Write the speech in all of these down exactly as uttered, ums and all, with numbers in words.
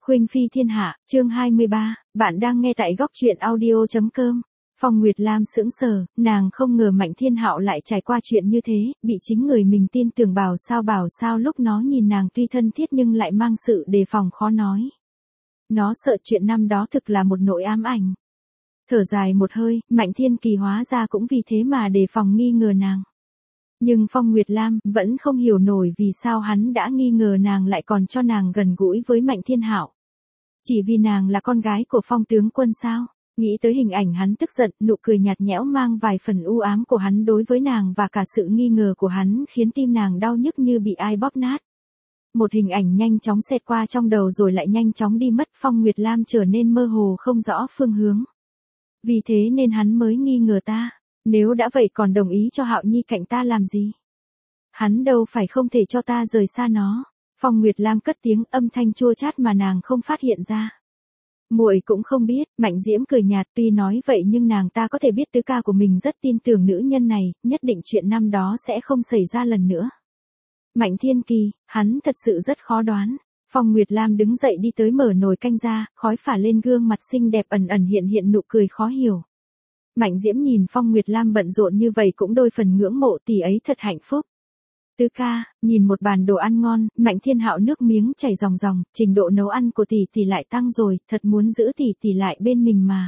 Khuynh Phi Thiên Hạ, chương hai mươi ba, bạn đang nghe tại góc truyện audio.com. Phong Nguyệt Lam sững sờ, nàng không ngờ Mạnh Thiên Hạo lại trải qua chuyện như thế, bị chính người mình tin tưởng bảo sao bảo sao lúc nó nhìn nàng tuy thân thiết nhưng lại mang sự đề phòng khó nói. Nó sợ chuyện năm đó thực là một nỗi ám ảnh. Thở dài một hơi, Mạnh Thiên Kỳ hóa ra cũng vì thế mà đề phòng nghi ngờ nàng. Nhưng Phong Nguyệt Lam vẫn không hiểu nổi vì sao hắn đã nghi ngờ nàng lại còn cho nàng gần gũi với Mạnh Thiên Hạo. Chỉ vì nàng là con gái của Phong tướng quân sao? Nghĩ tới hình ảnh hắn tức giận, nụ cười nhạt nhẽo mang vài phần u ám của hắn đối với nàng và cả sự nghi ngờ của hắn khiến tim nàng đau nhức như bị ai bóp nát. Một hình ảnh nhanh chóng xẹt qua trong đầu rồi lại nhanh chóng đi mất. Phong Nguyệt Lam trở nên mơ hồ không rõ phương hướng. Vì thế nên hắn mới nghi ngờ ta. Nếu đã vậy còn đồng ý cho Hạo Nhi cạnh ta làm gì? Hắn đâu phải không thể cho ta rời xa nó. Phong Nguyệt Lam cất tiếng âm thanh chua chát mà nàng không phát hiện ra. Muội cũng không biết, Mạnh Diễm cười nhạt, tuy nói vậy nhưng nàng ta có thể biết tứ ca của mình rất tin tưởng nữ nhân này, nhất định chuyện năm đó sẽ không xảy ra lần nữa. Mạnh Thiên Kỳ, hắn thật sự rất khó đoán. Phong Nguyệt Lam đứng dậy đi tới mở nồi canh ra, khói phả lên gương mặt xinh đẹp ẩn ẩn hiện hiện nụ cười khó hiểu. Mạnh Diễm nhìn Phong Nguyệt Lam bận rộn như vậy cũng đôi phần ngưỡng mộ, tỷ ấy thật hạnh phúc. Tứ ca, nhìn một bàn đồ ăn ngon, Mạnh Thiên Hạo nước miếng chảy ròng ròng, trình độ nấu ăn của tỷ tỷ lại tăng rồi, thật muốn giữ tỷ tỷ lại bên mình mà.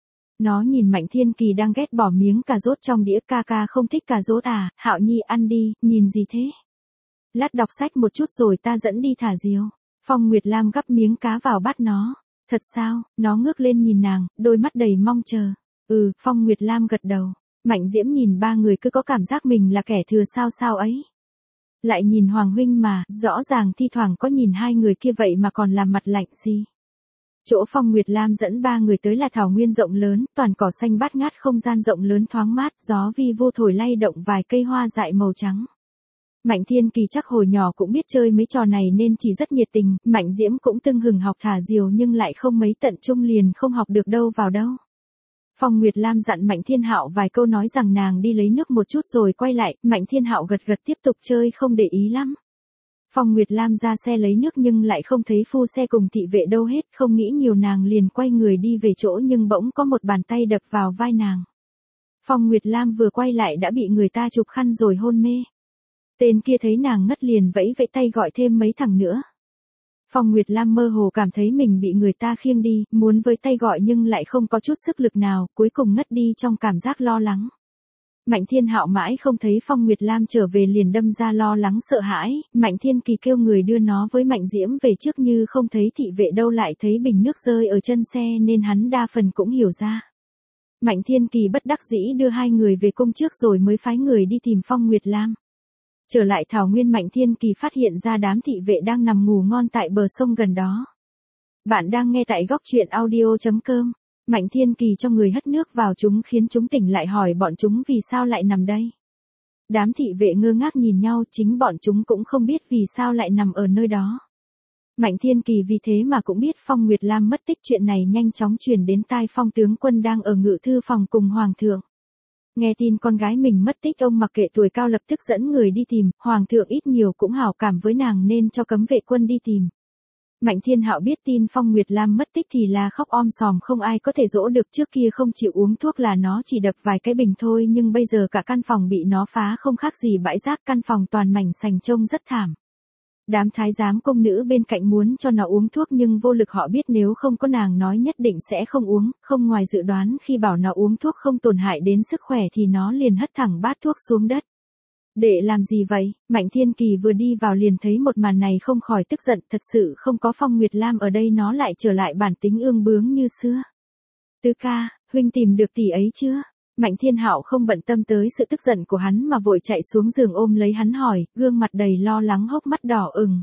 Nó nhìn Mạnh Thiên Kỳ đang ghét bỏ miếng cà rốt trong đĩa, ca ca không thích cà rốt à, Hạo Nhi ăn đi, nhìn gì thế? Lát đọc sách một chút rồi ta dẫn đi thả diều. Phong Nguyệt Lam gắp miếng cá vào bát nó. Thật sao? Nó ngước lên nhìn nàng, đôi mắt đầy mong chờ. Ừ, Phong Nguyệt Lam gật đầu. Mạnh Diễm nhìn ba người cứ có cảm giác mình là kẻ thừa sao sao ấy. Lại nhìn Hoàng huynh mà, rõ ràng thi thoảng có nhìn hai người kia vậy mà còn làm mặt lạnh gì. Chỗ Phong Nguyệt Lam dẫn ba người tới là thảo nguyên rộng lớn, toàn cỏ xanh bát ngát, không gian rộng lớn thoáng mát, gió vi vô thổi lay động vài cây hoa dại màu trắng. Mạnh Thiên Kỳ chắc hồi nhỏ cũng biết chơi mấy trò này nên chỉ rất nhiệt tình, Mạnh Diễm cũng tưng hừng học thả diều nhưng lại không mấy tận trung liền không học được đâu vào đâu. Phong Nguyệt Lam dặn Mạnh Thiên Hạo vài câu nói rằng nàng đi lấy nước một chút rồi quay lại, Mạnh Thiên Hạo gật gật tiếp tục chơi không để ý lắm. Phong Nguyệt Lam ra xe lấy nước nhưng lại không thấy phu xe cùng thị vệ đâu hết, không nghĩ nhiều nàng liền quay người đi về chỗ nhưng bỗng có một bàn tay đập vào vai nàng. Phong Nguyệt Lam vừa quay lại đã bị người ta chụp khăn rồi hôn mê. Tên kia thấy nàng ngất liền vẫy vẫy tay gọi thêm mấy thằng nữa. Phong Nguyệt Lam mơ hồ cảm thấy mình bị người ta khiêng đi, muốn với tay gọi nhưng lại không có chút sức lực nào, cuối cùng ngất đi trong cảm giác lo lắng. Mạnh Thiên Hạo mãi không thấy Phong Nguyệt Lam trở về liền đâm ra lo lắng sợ hãi, Mạnh Thiên Kỳ kêu người đưa nó với Mạnh Diễm về trước như không thấy thị vệ đâu lại thấy bình nước rơi ở chân xe nên hắn đa phần cũng hiểu ra. Mạnh Thiên Kỳ bất đắc dĩ đưa hai người về cung trước rồi mới phái người đi tìm Phong Nguyệt Lam. Trở lại thảo nguyên, Mạnh Thiên Kỳ phát hiện ra đám thị vệ đang nằm ngủ ngon tại bờ sông gần đó. Bạn đang nghe tại góc truyện audio.com. Mạnh Thiên Kỳ cho người hất nước vào chúng khiến chúng tỉnh lại hỏi bọn chúng vì sao lại nằm đây. Đám thị vệ ngơ ngác nhìn nhau, chính bọn chúng cũng không biết vì sao lại nằm ở nơi đó. Mạnh Thiên Kỳ vì thế mà cũng biết Phong Nguyệt Lam mất tích, chuyện này nhanh chóng truyền đến tai Phong tướng quân đang ở ngự thư phòng cùng Hoàng thượng. Nghe tin con gái mình mất tích, ông mặc kệ tuổi cao lập tức dẫn người đi tìm, Hoàng thượng ít nhiều cũng hảo cảm với nàng nên cho cấm vệ quân đi tìm. Mạnh Thiên Hạo biết tin Phong Nguyệt Lam mất tích thì là khóc om sòm, không ai có thể dỗ được, trước kia không chịu uống thuốc là nó chỉ đập vài cái bình thôi nhưng bây giờ cả căn phòng bị nó phá không khác gì bãi rác, căn phòng toàn mảnh sành trông rất thảm. Đám thái giám công nữ bên cạnh muốn cho nó uống thuốc nhưng vô lực, họ biết nếu không có nàng nói nhất định sẽ không uống, không ngoài dự đoán khi bảo nó uống thuốc không tổn hại đến sức khỏe thì nó liền hất thẳng bát thuốc xuống đất. Để làm gì vậy? Mạnh Thiên Kỳ vừa đi vào liền thấy một màn này không khỏi tức giận, thật sự không có Phong Nguyệt Lam ở đây nó lại trở lại bản tính ương bướng như xưa. Tứ ca, huynh tìm được tỷ ấy chưa? Mạnh Thiên Hạo không bận tâm tới sự tức giận của hắn mà vội chạy xuống giường ôm lấy hắn hỏi, gương mặt đầy lo lắng, hốc mắt đỏ ửng.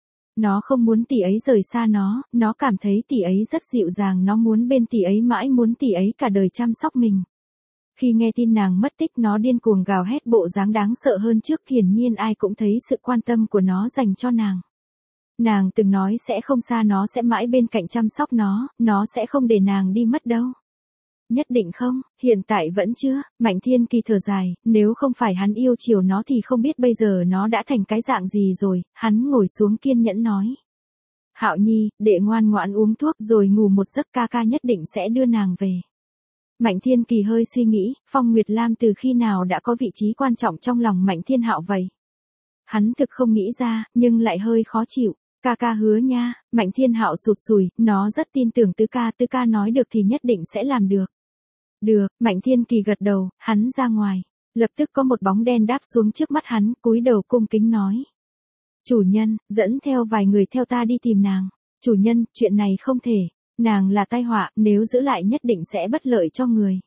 Nó không muốn tỷ ấy rời xa nó, nó cảm thấy tỷ ấy rất dịu dàng, nó muốn bên tỷ ấy mãi, muốn tỷ ấy cả đời chăm sóc mình. Khi nghe tin nàng mất tích nó điên cuồng gào hét, bộ dáng đáng sợ hơn trước, hiển nhiên ai cũng thấy sự quan tâm của nó dành cho nàng. Nàng từng nói sẽ không xa nó, sẽ mãi bên cạnh chăm sóc nó, nó sẽ không để nàng đi mất đâu. Nhất định không, hiện tại vẫn chưa. Mạnh Thiên Kỳ thở dài, nếu không phải hắn yêu chiều nó thì không biết bây giờ nó đã thành cái dạng gì rồi, hắn ngồi xuống kiên nhẫn nói. Hạo Nhi, đệ ngoan ngoãn uống thuốc rồi ngủ một giấc, ca ca nhất định sẽ đưa nàng về. Mạnh Thiên Kỳ hơi suy nghĩ, Phong Nguyệt Lam từ khi nào đã có vị trí quan trọng trong lòng Mạnh Thiên Hạo vậy? Hắn thực không nghĩ ra, nhưng lại hơi khó chịu. Ca ca hứa nha. Mạnh Thiên Hạo sụt sùi, nó rất tin tưởng tứ ca, tứ ca nói được thì nhất định sẽ làm được. Được, Mạnh Thiên Kỳ gật đầu, hắn ra ngoài. Lập tức có một bóng đen đáp xuống trước mắt hắn, cúi đầu cung kính nói. Chủ nhân, dẫn theo vài người theo ta đi tìm nàng. Chủ nhân, chuyện này không thể. Nàng là tai họa, nếu giữ lại nhất định sẽ bất lợi cho người.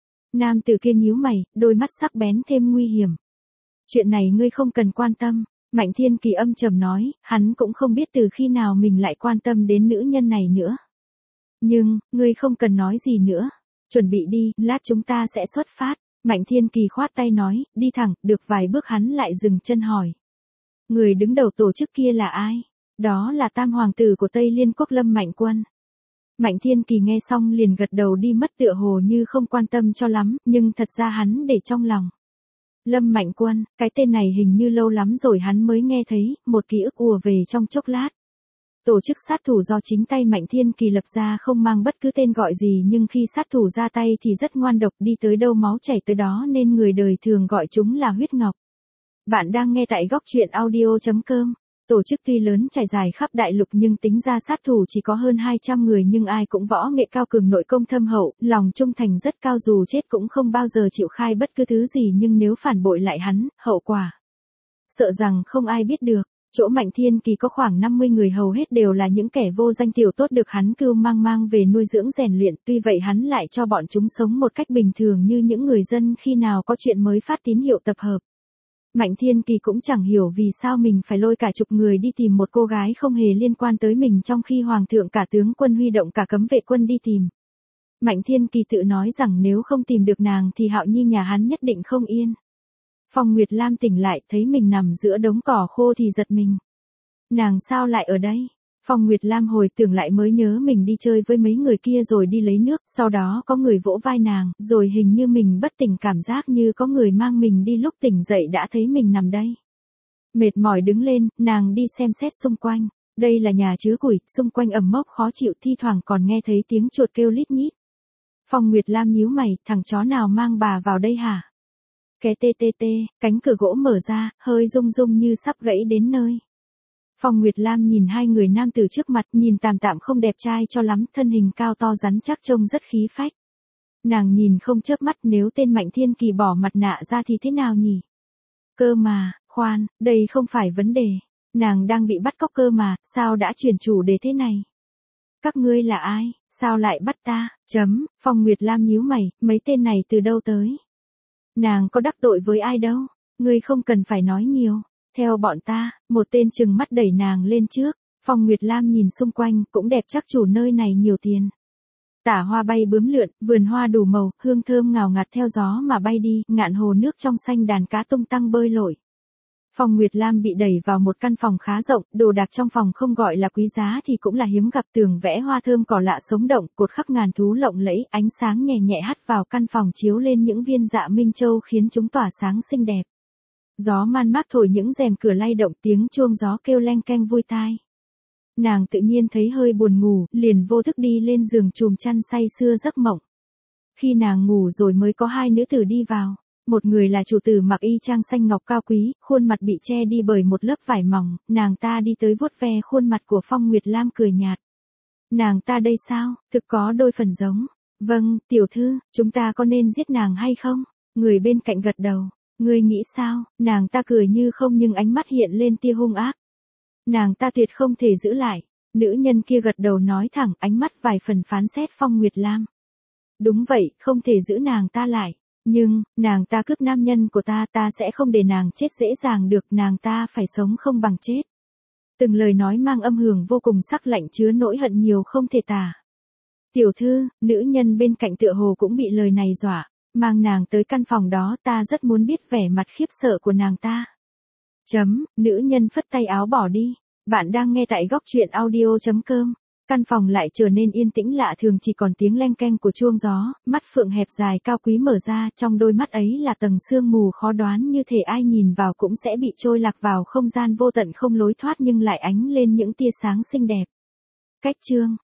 Nam tử kia nhíu mày, đôi mắt sắc bén thêm nguy hiểm. Chuyện này ngươi không cần quan tâm. Mạnh Thiên Kỳ âm trầm nói, hắn cũng không biết từ khi nào mình lại quan tâm đến nữ nhân này nữa. Nhưng, ngươi không cần nói gì nữa. Chuẩn bị đi, lát chúng ta sẽ xuất phát. Mạnh Thiên Kỳ khoát tay nói, đi thẳng, được vài bước hắn lại dừng chân hỏi. Người đứng đầu tổ chức kia là ai? Đó là tam hoàng tử của Tây Liên Quốc Lâm Mạnh Quân. Mạnh Thiên Kỳ nghe xong liền gật đầu đi mất, tựa hồ như không quan tâm cho lắm, nhưng thật ra hắn để trong lòng. Lâm Mạnh Quân, cái tên này hình như lâu lắm rồi hắn mới nghe thấy, một ký ức ùa về trong chốc lát. Tổ chức sát thủ do chính tay Mạnh Thiên Kỳ lập ra không mang bất cứ tên gọi gì, nhưng khi sát thủ ra tay thì rất ngoan độc, đi tới đâu máu chảy tới đó, nên người đời thường gọi chúng là huyết ngọc. Bạn đang nghe tại góc truyện audio chấm com. Tổ chức tuy lớn trải dài khắp đại lục nhưng tính ra sát thủ chỉ có hơn hai trăm người, nhưng ai cũng võ nghệ cao cường, nội công thâm hậu, lòng trung thành rất cao, dù chết cũng không bao giờ chịu khai bất cứ thứ gì, nhưng nếu phản bội lại hắn, hậu quả sợ rằng không ai biết được. Chỗ Mạnh Thiên Kỳ có khoảng năm mươi người, hầu hết đều là những kẻ vô danh tiểu tốt được hắn cưu mang mang về nuôi dưỡng rèn luyện, tuy vậy hắn lại cho bọn chúng sống một cách bình thường như những người dân, khi nào có chuyện mới phát tín hiệu tập hợp. Mạnh Thiên Kỳ cũng chẳng hiểu vì sao mình phải lôi cả chục người đi tìm một cô gái không hề liên quan tới mình, trong khi Hoàng thượng cả tướng quân huy động cả cấm vệ quân đi tìm. Mạnh Thiên Kỳ tự nói rằng nếu không tìm được nàng thì Hạo Nhi nhà hắn nhất định không yên. Phong Nguyệt Lam tỉnh lại, thấy mình nằm giữa đống cỏ khô thì giật mình. Nàng sao lại ở đây? Phong Nguyệt Lam hồi tưởng lại mới nhớ mình đi chơi với mấy người kia rồi đi lấy nước, sau đó có người vỗ vai nàng, rồi hình như mình bất tỉnh, cảm giác như có người mang mình đi, lúc tỉnh dậy đã thấy mình nằm đây. Mệt mỏi đứng lên, nàng đi xem xét xung quanh. Đây là nhà chứa củi, xung quanh ẩm mốc khó chịu, thi thoảng còn nghe thấy tiếng chuột kêu lít nhít. Phong Nguyệt Lam nhíu mày, thằng chó nào mang bà vào đây hả? Cái tê tê tê, cánh cửa gỗ mở ra, hơi rung rung như sắp gãy đến nơi. Phong Nguyệt Lam nhìn hai người nam tử trước mặt, nhìn tạm tạm không đẹp trai cho lắm, thân hình cao to rắn chắc trông rất khí phách. Nàng nhìn không chớp mắt, nếu tên Mạnh Thiên Kỳ bỏ mặt nạ ra thì thế nào nhỉ? Cơ mà, khoan, đây không phải vấn đề. Nàng đang bị bắt cóc cơ mà, sao đã chuyển chủ đề thế này? Các ngươi là ai, sao lại bắt ta? Chấm, Phong Nguyệt Lam nhíu mày, mấy tên này từ đâu tới? Nàng có đắc tội với ai đâu, ngươi không cần phải nói nhiều. Theo bọn ta, một tên trừng mắt đẩy nàng lên trước. Phong Nguyệt Lam nhìn xung quanh, cũng đẹp chắc chủ nơi này nhiều tiền. Tả hoa bay bướm lượn, vườn hoa đủ màu, hương thơm ngào ngạt theo gió mà bay đi, ngạn hồ nước trong xanh, đàn cá tung tăng bơi lội. Phong Nguyệt Lam bị đẩy vào một căn phòng khá rộng, đồ đạc trong phòng không gọi là quý giá thì cũng là hiếm gặp, tường vẽ hoa thơm cỏ lạ sống động, cột khắc ngàn thú lộng lẫy, ánh sáng nhẹ nhẹ hắt vào căn phòng chiếu lên những viên dạ minh châu khiến chúng tỏa sáng xinh đẹp. Gió man mát thổi những rèm cửa lay động, tiếng chuông gió kêu leng keng vui tai. Nàng tự nhiên thấy hơi buồn ngủ, liền vô thức đi lên giường chùm chăn say sưa giấc mộng. Khi nàng ngủ rồi mới có hai nữ tử đi vào. Một người là chủ tử mặc y trang xanh ngọc cao quý, khuôn mặt bị che đi bởi một lớp vải mỏng, nàng ta đi tới vuốt ve khuôn mặt của Phong Nguyệt Lam cười nhạt. Nàng ta đây sao, thực có đôi phần giống. Vâng, tiểu thư, chúng ta có nên giết nàng hay không? Người bên cạnh gật đầu. Ngươi nghĩ sao? Nàng ta cười như không nhưng ánh mắt hiện lên tia hung ác. Nàng ta tuyệt không thể giữ lại. Nữ nhân kia gật đầu nói thẳng, ánh mắt vài phần phán xét Phong Nguyệt Lam. Đúng vậy, không thể giữ nàng ta lại. Nhưng, nàng ta cướp nam nhân của ta, ta sẽ không để nàng chết dễ dàng được, nàng ta phải sống không bằng chết. Từng lời nói mang âm hưởng vô cùng sắc lạnh, chứa nỗi hận nhiều không thể tả. Tiểu thư, nữ nhân bên cạnh tựa hồ cũng bị lời này dọa. Mang nàng tới căn phòng đó, ta rất muốn biết vẻ mặt khiếp sợ của nàng ta. Chấm, nữ nhân phất tay áo bỏ đi. Bạn đang nghe tại góc truyện audio chấm com. Căn phòng lại trở nên yên tĩnh lạ thường, chỉ còn tiếng leng keng của chuông gió, mắt phượng hẹp dài cao quý mở ra, trong đôi mắt ấy là tầng sương mù khó đoán, như thể ai nhìn vào cũng sẽ bị trôi lạc vào không gian vô tận không lối thoát, nhưng lại ánh lên những tia sáng xinh đẹp. Cách chương